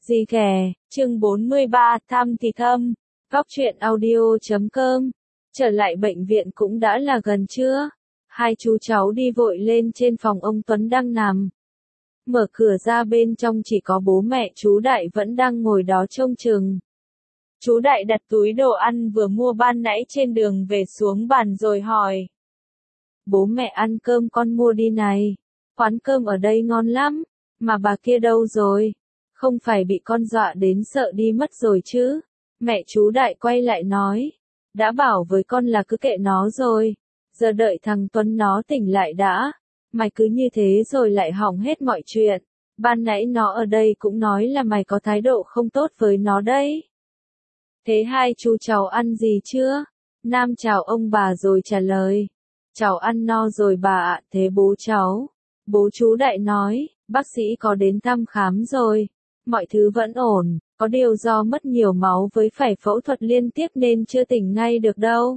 Gì ghè, chương 43, thăm thì thâm, góc truyện audio.com. Trở lại bệnh viện cũng đã là gần trưa. Hai chú cháu đi vội lên trên phòng ông Tuấn đang nằm. Mở cửa ra bên trong chỉ có bố mẹ chú Đại vẫn đang ngồi đó trông chừng. Chú Đại đặt túi đồ ăn vừa mua ban nãy trên đường về xuống bàn rồi hỏi. Bố mẹ ăn cơm con mua đi này. Quán cơm ở đây ngon lắm. Mà bà kia đâu rồi? Không phải bị con dọa đến sợ đi mất rồi chứ? Mẹ chú Đại quay lại nói. Đã bảo với con là cứ kệ nó rồi. Giờ đợi thằng Tuấn nó tỉnh lại đã. Mày cứ như thế rồi lại hỏng hết mọi chuyện. Ban nãy nó ở đây cũng nói là mày có thái độ không tốt với nó đấy. Thế hai chú cháu ăn gì chưa? Nam chào ông bà rồi trả lời. Cháu ăn no rồi bà ạ. Thế bố cháu? Bố chú Đại nói, bác sĩ có đến thăm khám rồi. Mọi thứ vẫn ổn, có điều do mất nhiều máu với phải phẫu thuật liên tiếp nên chưa tỉnh ngay được đâu.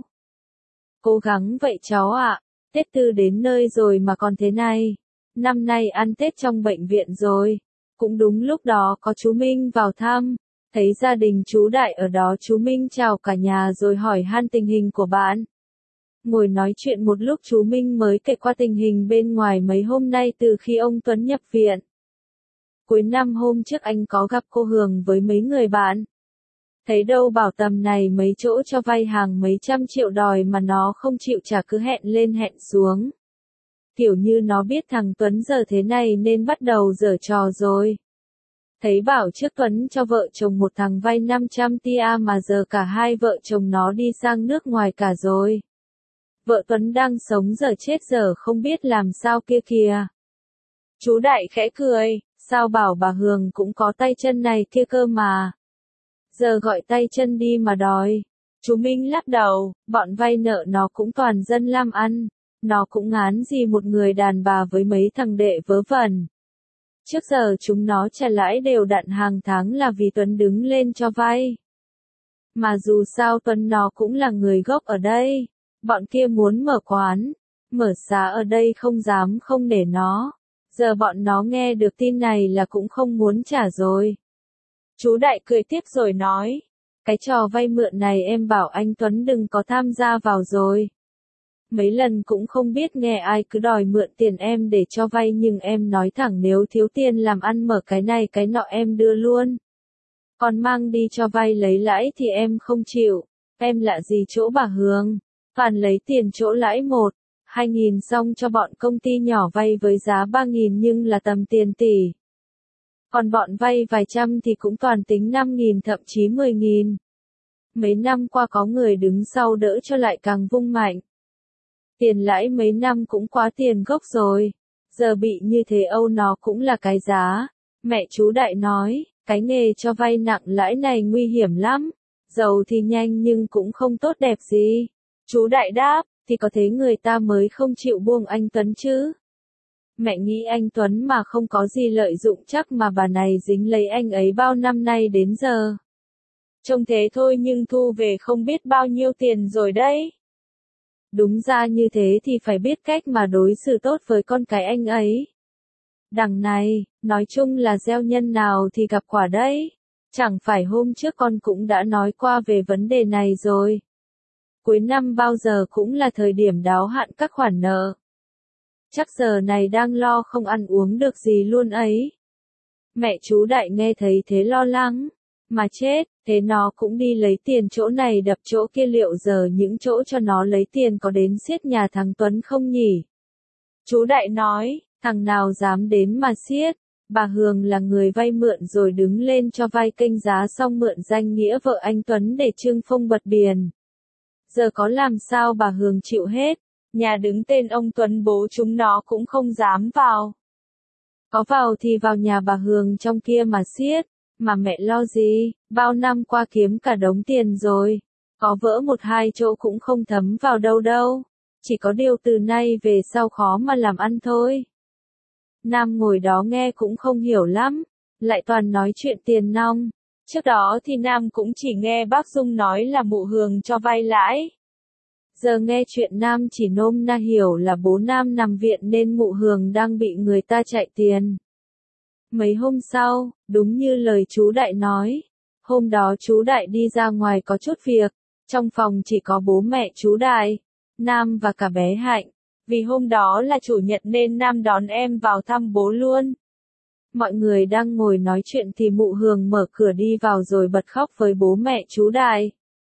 Cố gắng vậy cháu ạ. Tết Tư đến nơi rồi mà còn thế này. Năm nay ăn Tết trong bệnh viện rồi. Cũng đúng lúc đó có chú Minh vào thăm. Thấy gia đình chú Đại ở đó, chú Minh chào cả nhà rồi hỏi han tình hình của bạn. Ngồi nói chuyện một lúc chú Minh mới kể qua tình hình bên ngoài mấy hôm nay từ khi ông Tuấn nhập viện. Cuối năm hôm trước anh có gặp cô Hường với mấy người bạn. Thấy đâu bảo tầm này mấy chỗ cho vay hàng mấy trăm triệu đòi mà nó không chịu trả, cứ hẹn lên hẹn xuống. Kiểu như nó biết thằng Tuấn giờ thế này nên bắt đầu giở trò rồi. Thấy bảo trước Tuấn cho vợ chồng một thằng vay 500 tia mà giờ cả hai vợ chồng nó đi sang nước ngoài cả rồi. Vợ Tuấn đang sống giờ chết giờ không biết làm sao kia kìa. Chú Đại khẽ cười, sao bảo bà Hường cũng có tay chân này kia cơ mà. Giờ gọi tay chân đi mà đòi. Chú Minh lắc đầu, bọn vay nợ nó cũng toàn dân làm ăn. Nó cũng ngán gì một người đàn bà với mấy thằng đệ vớ vẩn. Trước giờ chúng nó trả lãi đều đặn hàng tháng là vì Tuấn đứng lên cho vay. Mà dù sao Tuấn nó cũng là người gốc ở đây. Bọn kia muốn mở quán, mở xá ở đây không dám không để nó. Giờ bọn nó nghe được tin này là cũng không muốn trả rồi. Chú Đại cười tiếp rồi nói. Cái trò vay mượn này em bảo anh Tuấn đừng có tham gia vào rồi. Mấy lần cũng không biết nghe ai cứ đòi mượn tiền em để cho vay, nhưng em nói thẳng nếu thiếu tiền làm ăn mở cái này cái nọ em đưa luôn. Còn mang đi cho vay lấy lãi thì em không chịu. Em lạ gì chỗ bà Hương. Toàn lấy tiền chỗ lãi 1-2 nghìn xong cho bọn công ty nhỏ vay với giá 3 nghìn nhưng là tầm tiền tỷ. Còn bọn vay vài trăm thì cũng toàn tính 5 nghìn thậm chí 10 nghìn. Mấy năm qua có người đứng sau đỡ cho lại càng vung mạnh. Tiền lãi mấy năm cũng quá tiền gốc rồi. Giờ bị như thế Âu nó cũng là cái giá. Mẹ chú Đại nói, cái nghề cho vay nặng lãi này nguy hiểm lắm. Giàu thì nhanh nhưng cũng không tốt đẹp gì. Chú Đại đáp, thì có thế người ta mới không chịu buông anh Tuấn chứ. Mẹ nghĩ anh Tuấn mà không có gì lợi dụng chắc mà bà này dính lấy anh ấy bao năm nay đến giờ. Trông thế thôi nhưng thu về không biết bao nhiêu tiền rồi đấy. Đúng ra như thế thì phải biết cách mà đối xử tốt với con cái anh ấy. Đằng này, nói chung là gieo nhân nào thì gặp quả đấy. Chẳng phải hôm trước con cũng đã nói qua về vấn đề này rồi. Cuối năm bao giờ cũng là thời điểm đáo hạn các khoản nợ. Chắc giờ này đang lo không ăn uống được gì luôn ấy. Mẹ chú Đại nghe thấy thế lo lắng. Mà chết, thế nó cũng đi lấy tiền chỗ này đập chỗ kia, liệu giờ những chỗ cho nó lấy tiền có đến xiết nhà thằng Tuấn không nhỉ? Chú Đại nói, thằng nào dám đến mà xiết. Bà Hường là người vay mượn rồi đứng lên cho vay kênh giá xong mượn danh nghĩa vợ anh Tuấn để trưng phong bật biển. Giờ có làm sao bà Hường chịu hết. Nhà đứng tên ông Tuấn bố chúng nó cũng không dám vào. Có vào thì vào nhà bà Hường trong kia mà xiết. Mà mẹ lo gì, bao năm qua kiếm cả đống tiền rồi. Có vỡ 1-2 chỗ cũng không thấm vào đâu đâu. Chỉ có điều từ nay về sau khó mà làm ăn thôi. Nam ngồi đó nghe cũng không hiểu lắm. Lại toàn nói chuyện tiền nong. Trước đó thì Nam cũng chỉ nghe bác Dung nói là mụ Hường cho vay lãi. Giờ nghe chuyện Nam chỉ nôm na hiểu là bố Nam nằm viện nên mụ Hường đang bị người ta chạy tiền. Mấy hôm sau, đúng như lời chú Đại nói, hôm đó chú Đại đi ra ngoài có chút việc, trong phòng chỉ có bố mẹ chú Đại, Nam và cả bé Hạnh, vì hôm đó là chủ nhật nên Nam đón em vào thăm bố luôn. Mọi người đang ngồi nói chuyện thì mụ Hường mở cửa đi vào rồi bật khóc với bố mẹ chú Đại.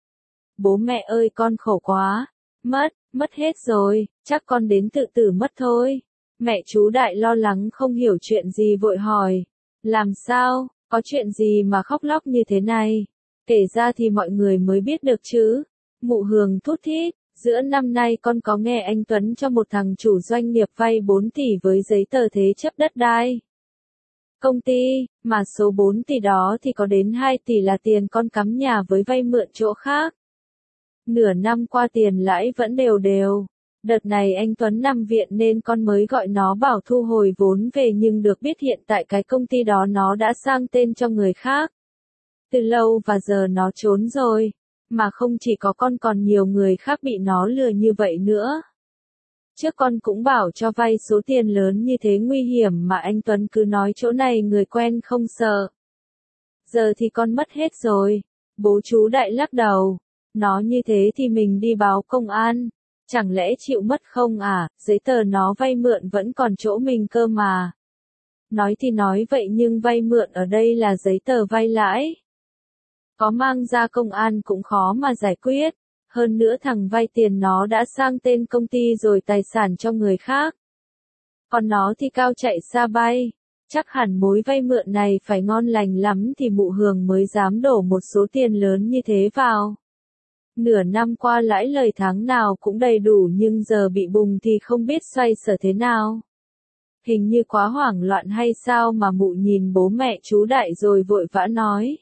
Bố mẹ ơi con khổ quá, mất hết rồi, chắc con đến tự tử mất thôi. Mẹ chú Đại lo lắng không hiểu chuyện gì vội hỏi, làm sao, có chuyện gì mà khóc lóc như thế này? Kể ra thì mọi người mới biết được chứ. Mụ Hường thút thít, giữa năm nay con có nghe anh Tuấn cho một thằng chủ doanh nghiệp vay 4 tỷ với giấy tờ thế chấp đất đai. Công ty, mà số 4 tỷ đó thì có đến 2 tỷ là tiền con cắm nhà với vay mượn chỗ khác. Nửa năm qua tiền lãi vẫn đều đều. Đợt này anh Tuấn nằm viện nên con mới gọi nó bảo thu hồi vốn về nhưng được biết hiện tại cái công ty đó nó đã sang tên cho người khác. Từ lâu và giờ nó trốn rồi. Mà không chỉ có con còn nhiều người khác bị nó lừa như vậy nữa. Trước con cũng bảo cho vay số tiền lớn như thế nguy hiểm mà anh Tuấn cứ nói chỗ này người quen không sợ. Giờ thì con mất hết rồi. Bố chú Đại lắc đầu. Nó như thế thì mình đi báo công an. Chẳng lẽ chịu mất không à, giấy tờ nó vay mượn vẫn còn chỗ mình cơ mà. Nói thì nói vậy nhưng vay mượn ở đây là giấy tờ vay lãi. Có mang ra công an cũng khó mà giải quyết. Hơn nữa thằng vay tiền nó đã sang tên công ty rồi tài sản cho người khác. Còn nó thì cao chạy xa bay. Chắc hẳn mối vay mượn này phải ngon lành lắm thì mụ Hường mới dám đổ một số tiền lớn như thế vào. Nửa năm qua lãi lời tháng nào cũng đầy đủ nhưng giờ bị bùng thì không biết xoay sở thế nào. Hình như quá hoảng loạn hay sao mà mụ nhìn bố mẹ chú Đại rồi vội vã nói.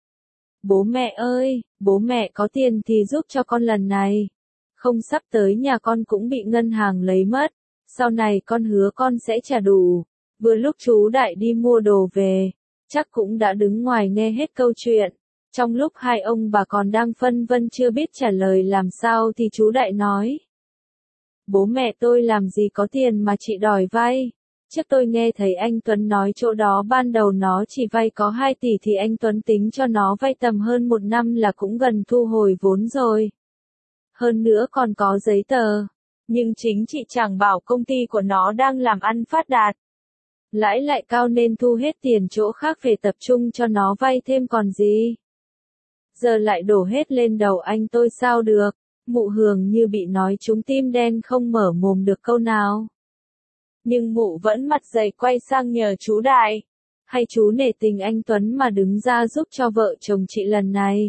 Bố mẹ ơi, bố mẹ có tiền thì giúp cho con lần này. Không sắp tới nhà con cũng bị ngân hàng lấy mất. Sau này con hứa con sẽ trả đủ. Vừa lúc chú Đại đi mua đồ về, chắc cũng đã đứng ngoài nghe hết câu chuyện. Trong lúc hai ông bà còn đang phân vân chưa biết trả lời làm sao thì chú Đại nói. Bố mẹ tôi làm gì có tiền mà chị đòi vay. Trước tôi nghe thấy anh Tuấn nói chỗ đó ban đầu nó chỉ vay có 2 tỷ thì anh Tuấn tính cho nó vay tầm hơn 1 năm là cũng gần thu hồi vốn rồi. Hơn nữa còn có giấy tờ. Nhưng chính chị chẳng bảo công ty của nó đang làm ăn phát đạt. Lãi lại cao nên thu hết tiền chỗ khác về tập trung cho nó vay thêm còn gì. Giờ lại đổ hết lên đầu anh tôi sao được. Mụ Hường như bị nói trúng tim đen không mở mồm được câu nào. Nhưng mụ vẫn mặt dày quay sang nhờ chú Đại. Hay chú nể tình anh Tuấn mà đứng ra giúp cho vợ chồng chị lần này.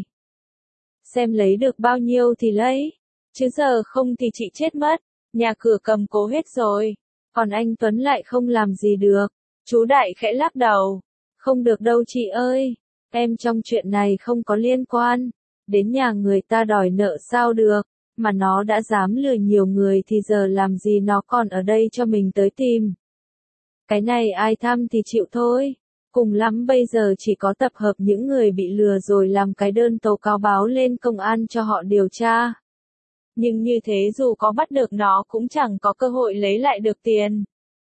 Xem lấy được bao nhiêu thì lấy. Chứ giờ không thì chị chết mất. Nhà cửa cầm cố hết rồi. Còn anh Tuấn lại không làm gì được. Chú Đại khẽ lắc đầu. Không được đâu chị ơi. Em trong chuyện này không có liên quan. Đến nhà người ta đòi nợ sao được. Mà nó đã dám lừa nhiều người thì giờ làm gì nó còn ở đây cho mình tới tìm. Cái này ai thăm thì chịu thôi. Cùng lắm bây giờ chỉ có tập hợp những người bị lừa rồi làm cái đơn tố cáo báo lên công an cho họ điều tra. Nhưng như thế dù có bắt được nó cũng chẳng có cơ hội lấy lại được tiền.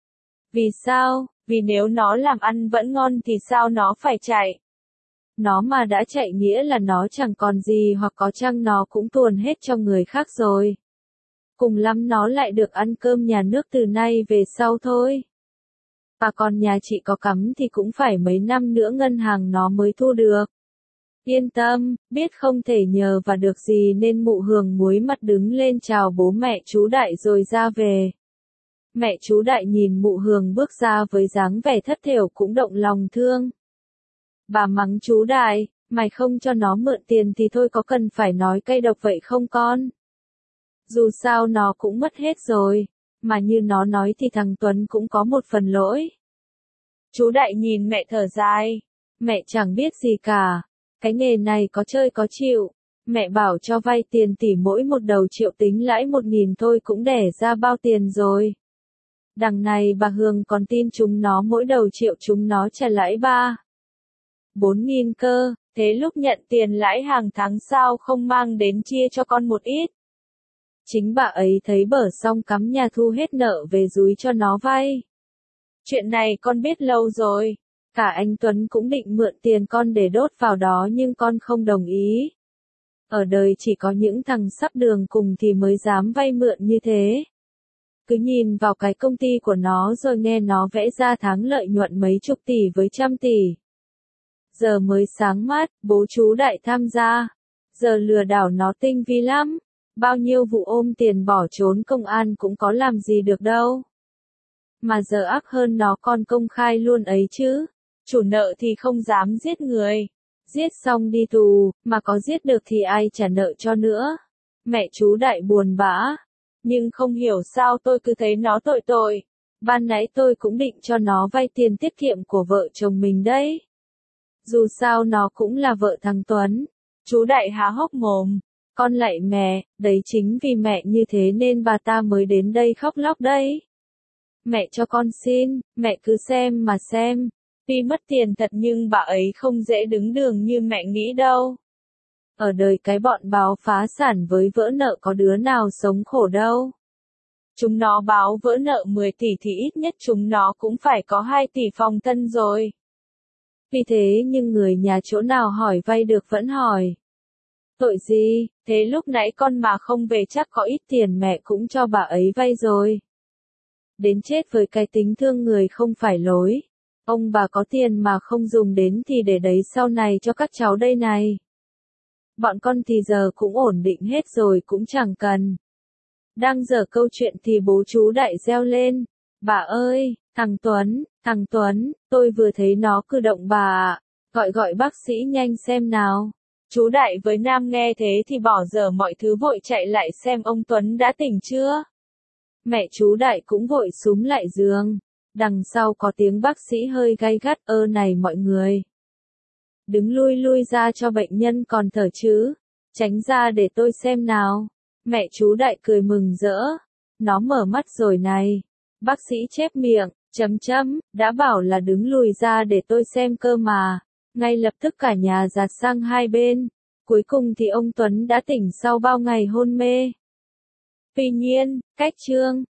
Vì sao? Vì nếu nó làm ăn vẫn ngon thì sao nó phải chạy? Nó mà đã chạy nghĩa là nó chẳng còn gì hoặc có chăng nó cũng tuồn hết cho người khác rồi. Cùng lắm nó lại được ăn cơm nhà nước từ nay về sau thôi. Và còn nhà chị có cắm thì cũng phải mấy năm nữa ngân hàng nó mới thu được. Yên tâm, biết không thể nhờ và được gì nên mụ Hường muối mặt đứng lên chào bố mẹ chú Đại rồi ra về. Mẹ chú Đại nhìn mụ Hường bước ra với dáng vẻ thất thểu cũng động lòng thương. Bà mắng chú Đại, mày không cho nó mượn tiền thì thôi có cần phải nói cay độc vậy không con? Dù sao nó cũng mất hết rồi, mà như nó nói thì thằng Tuấn cũng có một phần lỗi. Chú Đại nhìn mẹ thở dài, mẹ chẳng biết gì cả, cái nghề này có chơi có chịu, mẹ bảo cho vay tiền tỷ mỗi một đầu triệu tính lãi 1.000 thôi cũng đẻ ra bao tiền rồi. Đằng này bà Hường còn tin chúng nó mỗi đầu triệu chúng nó trả lãi 4.000 cơ, thế lúc nhận tiền lãi hàng tháng sao không mang đến chia cho con một ít. Chính bà ấy thấy bở xong cắm nhà thu hết nợ về dúi cho nó vay. Chuyện này con biết lâu rồi, Cả anh Tuấn cũng định mượn tiền con để đốt vào đó nhưng con không đồng ý. Ở đời chỉ có những thằng sắp đường cùng thì mới dám vay mượn như thế. Cứ nhìn vào cái công ty của nó rồi nghe nó vẽ ra tháng lợi nhuận mấy chục tỷ với trăm tỷ. Giờ mới sáng mắt, bố chú Đại tham gia. Giờ lừa đảo nó tinh vi lắm. Bao nhiêu vụ ôm tiền bỏ trốn công an cũng có làm gì được đâu. Mà giờ ác hơn nó còn công khai luôn ấy chứ. Chủ nợ thì không dám giết người. Giết xong đi tù, mà có giết được thì ai trả nợ cho nữa. Mẹ chú Đại buồn bã. Nhưng không hiểu sao tôi cứ thấy nó tội tội. Ban nãy tôi cũng định cho nó vay tiền tiết kiệm của vợ chồng mình đấy. Dù sao nó cũng là vợ thằng Tuấn. Chú Đại há hốc mồm. Con lạy mẹ, đấy chính vì mẹ như thế nên bà ta mới đến đây khóc lóc đây. Mẹ cho con xin, mẹ cứ xem mà xem. Tuy mất tiền thật nhưng bà ấy không dễ đứng đường như mẹ nghĩ đâu. Ở đời cái bọn báo phá sản với vỡ nợ có đứa nào sống khổ đâu. Chúng nó báo vỡ nợ 10 tỷ thì ít nhất chúng nó cũng phải có 2 tỷ phòng thân rồi. Vì thế nhưng người nhà chỗ nào hỏi vay được vẫn hỏi. Tội gì, thế lúc nãy con mà không về chắc có ít tiền mẹ cũng cho bà ấy vay rồi. Đến chết với cái tính thương người không phải lối. Ông bà có tiền mà không dùng đến thì để đấy sau này cho các cháu đây này. Bọn con thì giờ cũng ổn định hết rồi cũng chẳng cần. Đang dở câu chuyện thì bố chú Đại reo lên. Bà ơi, thằng Tuấn, tôi vừa thấy nó cử động bà ạ. Gọi bác sĩ nhanh xem nào. Chú Đại với Nam nghe thế thì bỏ dở mọi thứ vội chạy lại xem ông Tuấn đã tỉnh chưa. Mẹ chú Đại cũng vội súm lại giường. Đằng sau có tiếng bác sĩ hơi gay gắt, này mọi người. Đứng lui ra cho bệnh nhân còn thở chứ. Tránh ra để tôi xem nào. Mẹ chú Đại cười mừng rỡ. Nó mở mắt rồi này. Bác sĩ chép miệng, đã bảo là đứng lùi ra để tôi xem cơ mà. Ngay lập tức cả nhà dạt sang hai bên. Cuối cùng thì ông Tuấn đã tỉnh sau bao ngày hôn mê. Tuy nhiên, cách chương